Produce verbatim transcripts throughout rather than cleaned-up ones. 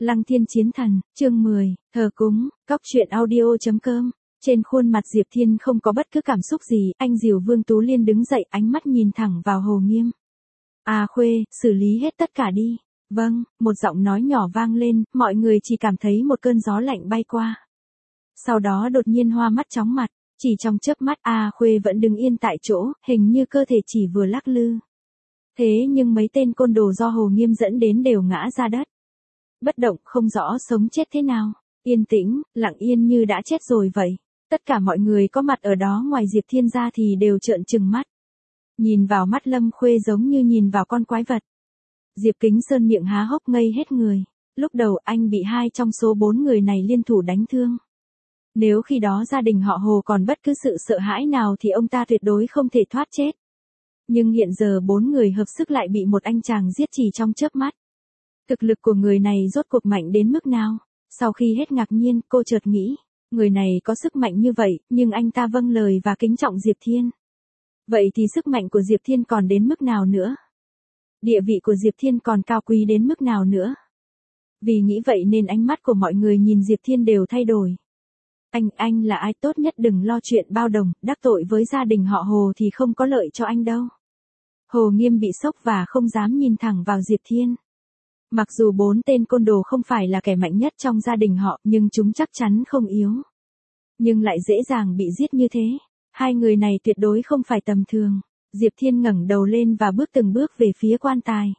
Lăng Thiên Chiến Thần, chương mười, thờ cúng, cóc truyện audio.com. Trên khuôn mặt Diệp Thiên không có bất cứ cảm xúc gì, anh dìu Vương Tú Liên đứng dậy, ánh mắt nhìn thẳng vào Hồ Nghiêm. À Khuê, xử lý hết tất cả đi. Vâng, một giọng nói nhỏ vang lên, mọi người chỉ cảm thấy một cơn gió lạnh bay qua. Sau đó đột nhiên hoa mắt chóng mặt, chỉ trong chớp mắt A Khuê vẫn đứng yên tại chỗ, hình như cơ thể chỉ vừa lắc lư. Thế nhưng mấy tên côn đồ do Hồ Nghiêm dẫn đến đều ngã ra đất. Bất động, không rõ sống chết thế nào, yên tĩnh, lặng yên như đã chết rồi vậy. Tất cả mọi người có mặt ở đó ngoài Diệp Thiên ra thì đều trợn trừng mắt. Nhìn vào mắt Lâm Khuê giống như nhìn vào con quái vật. Diệp Kính Sơn miệng há hốc ngây hết người. Lúc đầu anh bị hai trong số bốn người này liên thủ đánh thương. Nếu khi đó gia đình họ Hồ còn bất cứ sự sợ hãi nào thì ông ta tuyệt đối không thể thoát chết. Nhưng hiện giờ bốn người hợp sức lại bị một anh chàng giết chỉ trong chớp mắt. Thực lực của người này rốt cuộc mạnh đến mức nào? Sau khi hết ngạc nhiên, cô chợt nghĩ, người này có sức mạnh như vậy, nhưng anh ta vâng lời và kính trọng Diệp Thiên. Vậy thì sức mạnh của Diệp Thiên còn đến mức nào nữa? Địa vị của Diệp Thiên còn cao quý đến mức nào nữa? Vì nghĩ vậy nên ánh mắt của mọi người nhìn Diệp Thiên đều thay đổi. Anh, anh là ai, tốt nhất đừng lo chuyện bao đồng, đắc tội với gia đình họ Hồ thì không có lợi cho anh đâu. Hồ Nghiêm bị sốc và không dám nhìn thẳng vào Diệp Thiên. Mặc dù bốn tên côn đồ không phải là kẻ mạnh nhất trong gia đình họ, nhưng chúng chắc chắn không yếu. Nhưng lại dễ dàng bị giết như thế. Hai người này tuyệt đối không phải tầm thường. Diệp Thiên ngẩng đầu lên và bước từng bước về phía quan tài.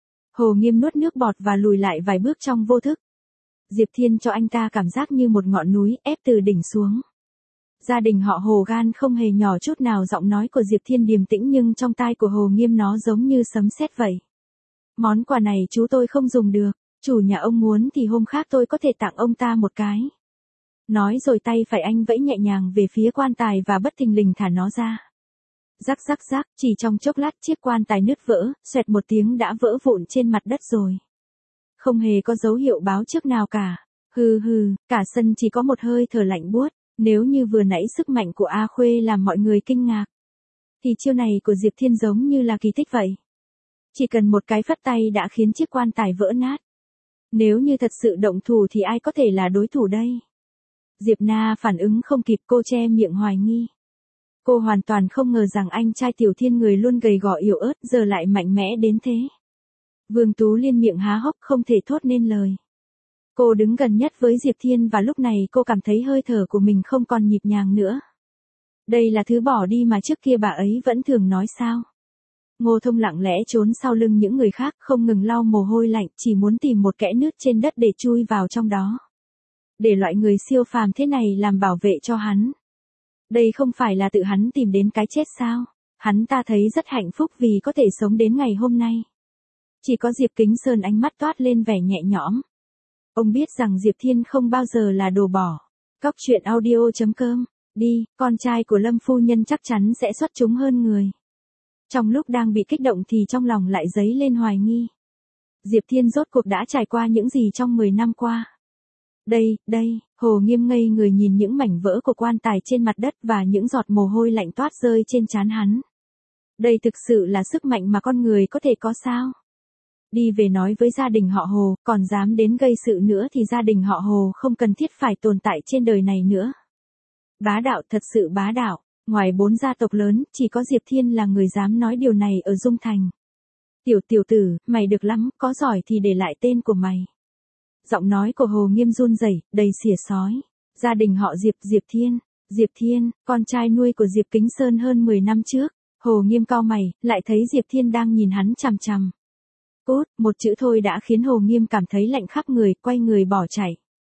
Hồ Nghiêm nuốt nước bọt và lùi lại vài bước trong vô thức. Diệp Thiên cho anh ta cảm giác như một ngọn núi ép từ đỉnh xuống. Gia đình họ Hồ gan không hề nhỏ chút nào, giọng nói của Diệp Thiên điềm tĩnh nhưng trong tai của Hồ Nghiêm nó giống như sấm sét vậy. Món quà này chú tôi không dùng được, chủ nhà ông muốn thì hôm khác tôi có thể tặng ông ta một cái. Nói rồi tay phải anh vẫy nhẹ nhàng về phía quan tài và bất thình lình thả nó ra. Rắc rắc rắc, chỉ trong chốc lát chiếc quan tài nứt vỡ, xoẹt một tiếng đã vỡ vụn trên mặt đất rồi. Không hề có dấu hiệu báo trước nào cả. Hừ hừ, cả sân chỉ có một hơi thở lạnh buốt. Nếu như vừa nãy sức mạnh của A Khuê làm mọi người kinh ngạc, thì chiêu này của Diệp Thiên giống như là kỳ tích vậy. Chỉ cần một cái phất tay đã khiến chiếc quan tài vỡ nát. Nếu như thật sự động thủ thì ai có thể là đối thủ đây? Diệp Na phản ứng không kịp, cô che miệng hoài nghi. Cô hoàn toàn không ngờ rằng anh trai Tiểu Thiên người luôn gầy gò yếu ớt giờ lại mạnh mẽ đến thế. Vương Tú Liên miệng há hốc không thể thốt nên lời. Cô đứng gần nhất với Diệp Thiên và lúc này cô cảm thấy hơi thở của mình không còn nhịp nhàng nữa. Đây là thứ bỏ đi mà trước kia bà ấy vẫn thường nói sao. Ngô Thông lặng lẽ trốn sau lưng những người khác, không ngừng lau mồ hôi lạnh, chỉ muốn tìm một kẽ nứt trên đất để chui vào trong đó. Để loại người siêu phàm thế này làm bảo vệ cho hắn. Đây không phải là tự hắn tìm đến cái chết sao? Hắn ta thấy rất hạnh phúc vì có thể sống đến ngày hôm nay. Chỉ có Diệp Kính Sơn ánh mắt toát lên vẻ nhẹ nhõm. Ông biết rằng Diệp Thiên không bao giờ là đồ bỏ. Cóc truyện audio.com, đi, con trai của Lâm phu nhân chắc chắn sẽ xuất chúng hơn người. Trong lúc đang bị kích động thì trong lòng lại dấy lên hoài nghi. Diệp Thiên rốt cuộc đã trải qua những gì trong mười năm qua? Đây, đây, Hồ Nghiêm ngây người nhìn những mảnh vỡ của quan tài trên mặt đất và những giọt mồ hôi lạnh toát rơi trên trán hắn. Đây thực sự là sức mạnh mà con người có thể có sao? Đi về nói với gia đình họ Hồ, còn dám đến gây sự nữa thì gia đình họ Hồ không cần thiết phải tồn tại trên đời này nữa. Bá đạo, thật sự bá đạo. Ngoài bốn gia tộc lớn, chỉ có Diệp Thiên là người dám nói điều này ở Dung Thành. Tiểu tiểu tử, mày được lắm, có giỏi thì để lại tên của mày. Giọng nói của Hồ Nghiêm run rẩy, đầy xỉa xói. Gia đình họ Diệp, Diệp Thiên, Diệp Thiên, con trai nuôi của Diệp Kính Sơn hơn mười năm trước. Hồ Nghiêm cau mày, lại thấy Diệp Thiên đang nhìn hắn chằm chằm. Cút, một chữ thôi đã khiến Hồ Nghiêm cảm thấy lạnh khắp người, quay người bỏ chạy.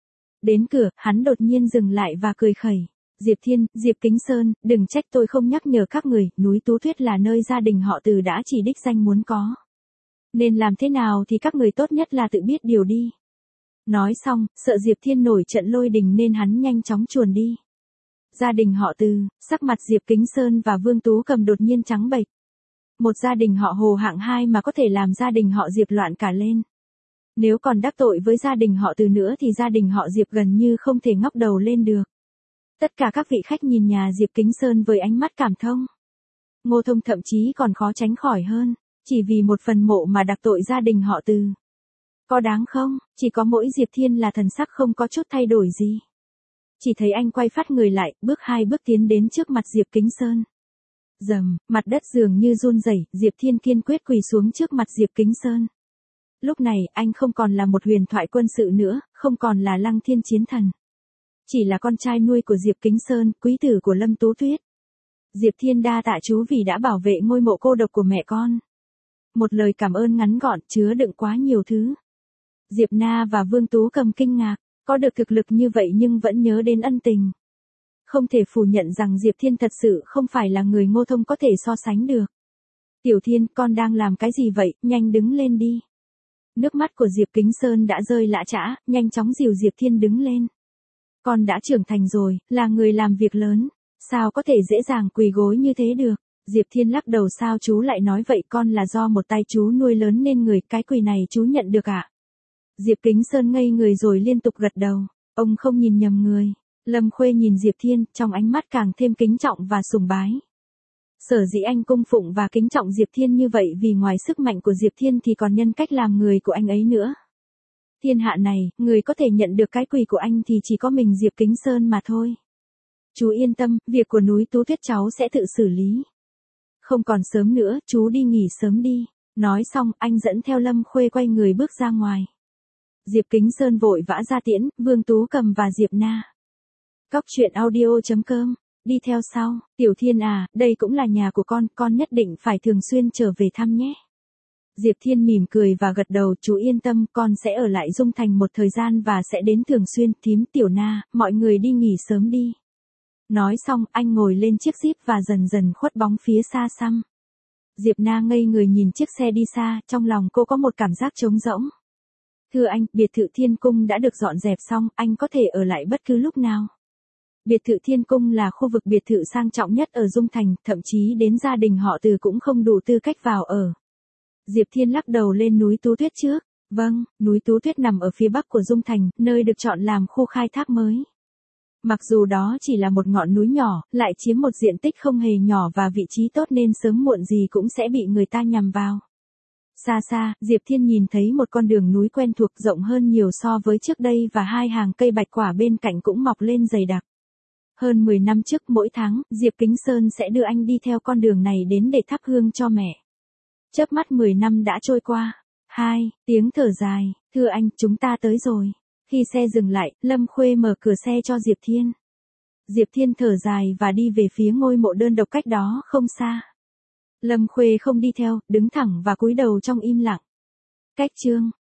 Đến cửa, hắn đột nhiên dừng lại và cười khẩy. Diệp Thiên, Diệp Kính Sơn, đừng trách tôi không nhắc nhở các người, núi Tú Tuyết là nơi gia đình họ Từ đã chỉ đích danh muốn có. Nên làm thế nào thì các người tốt nhất là tự biết điều đi. Nói xong, sợ Diệp Thiên nổi trận lôi đình nên hắn nhanh chóng chuồn đi. Gia đình họ Từ, sắc mặt Diệp Kính Sơn và Vương Tú Cầm đột nhiên trắng bệch. Một gia đình họ Hồ hạng hai mà có thể làm gia đình họ Diệp loạn cả lên. Nếu còn đắc tội với gia đình họ Từ nữa thì gia đình họ Diệp gần như không thể ngóc đầu lên được. Tất cả các vị khách nhìn nhà Diệp Kính Sơn với ánh mắt cảm thông. Ngô Thông thậm chí còn khó tránh khỏi hơn, chỉ vì một phần mộ mà đặc tội gia đình họ Từ. Có đáng không? Chỉ có mỗi Diệp Thiên là thần sắc không có chút thay đổi gì. Chỉ thấy anh quay phát người lại, bước hai bước tiến đến trước mặt Diệp Kính Sơn. Rầm, mặt đất dường như run rẩy, Diệp Thiên kiên quyết quỳ xuống trước mặt Diệp Kính Sơn. Lúc này, anh không còn là một huyền thoại quân sự nữa, không còn là Lăng Thiên chiến thần. Chỉ là con trai nuôi của Diệp Kính Sơn, quý tử của Lâm Tú Tuyết. Diệp Thiên đa tạ chú vì đã bảo vệ ngôi mộ cô độc của mẹ con. Một lời cảm ơn ngắn gọn, chứa đựng quá nhiều thứ. Diệp Na và Vương Tú Cầm kinh ngạc, có được thực lực như vậy nhưng vẫn nhớ đến ân tình. Không thể phủ nhận rằng Diệp Thiên thật sự không phải là người Ngô Thông có thể so sánh được. Tiểu Thiên, con đang làm cái gì vậy, nhanh đứng lên đi. Nước mắt của Diệp Kính Sơn đã rơi lã chã, nhanh chóng dìu Diệp Thiên đứng lên. Con đã trưởng thành rồi, là người làm việc lớn, sao có thể dễ dàng quỳ gối như thế được. Diệp Thiên lắc đầu, sao chú lại nói vậy, con là do một tay chú nuôi lớn nên người, cái quỳ này chú nhận được ạ. À? Diệp Kính Sơn ngây người rồi liên tục gật đầu, ông không nhìn nhầm người. Lâm Khuê nhìn Diệp Thiên, trong ánh mắt càng thêm kính trọng và sùng bái. Sở dĩ anh cung phụng và kính trọng Diệp Thiên như vậy vì ngoài sức mạnh của Diệp Thiên thì còn nhân cách làm người của anh ấy nữa. Thiên hạ này, người có thể nhận được cái quỳ của anh thì chỉ có mình Diệp Kính Sơn mà thôi. Chú yên tâm, việc của núi Tú Tuyết cháu sẽ tự xử lý. Không còn sớm nữa, chú đi nghỉ sớm đi. Nói xong, anh dẫn theo Lâm Khuê quay người bước ra ngoài. Diệp Kính Sơn vội vã ra tiễn, Vương Tú Cầm và Diệp Na. Cóc truyện audio chấm com, đi theo sau, Tiểu Thiên à, đây cũng là nhà của con, con nhất định phải thường xuyên trở về thăm nhé. Diệp Thiên mỉm cười và gật đầu, chú yên tâm, con sẽ ở lại Dung Thành một thời gian và sẽ đến thường xuyên. Thím, Tiểu Na, mọi người đi nghỉ sớm đi. Nói xong, anh ngồi lên chiếc Jeep và dần dần khuất bóng phía xa xăm. Diệp Na ngây người nhìn chiếc xe đi xa, trong lòng cô có một cảm giác trống rỗng. Thưa anh, biệt thự Thiên Cung đã được dọn dẹp xong, anh có thể ở lại bất cứ lúc nào. Biệt thự Thiên Cung là khu vực biệt thự sang trọng nhất ở Dung Thành, thậm chí đến gia đình họ Từ cũng không đủ tư cách vào ở. Diệp Thiên lắc đầu, lên núi Tú Tuyết trước. Vâng, núi Tú Tuyết nằm ở phía bắc của Dung Thành, nơi được chọn làm khu khai thác mới. Mặc dù đó chỉ là một ngọn núi nhỏ, lại chiếm một diện tích không hề nhỏ và vị trí tốt nên sớm muộn gì cũng sẽ bị người ta nhằm vào. Xa xa, Diệp Thiên nhìn thấy một con đường núi quen thuộc, rộng hơn nhiều so với trước đây và hai hàng cây bạch quả bên cạnh cũng mọc lên dày đặc. Hơn mười năm trước mỗi tháng, Diệp Kính Sơn sẽ đưa anh đi theo con đường này đến để thắp hương cho mẹ. Chớp mắt mười năm đã trôi qua. Hai, tiếng thở dài, thưa anh, chúng ta tới rồi. Khi xe dừng lại, Lâm Khuê mở cửa xe cho Diệp Thiên. Diệp Thiên thở dài và đi về phía ngôi mộ đơn độc cách đó không xa. Lâm Khuê không đi theo, đứng thẳng và cúi đầu trong im lặng. Cách chương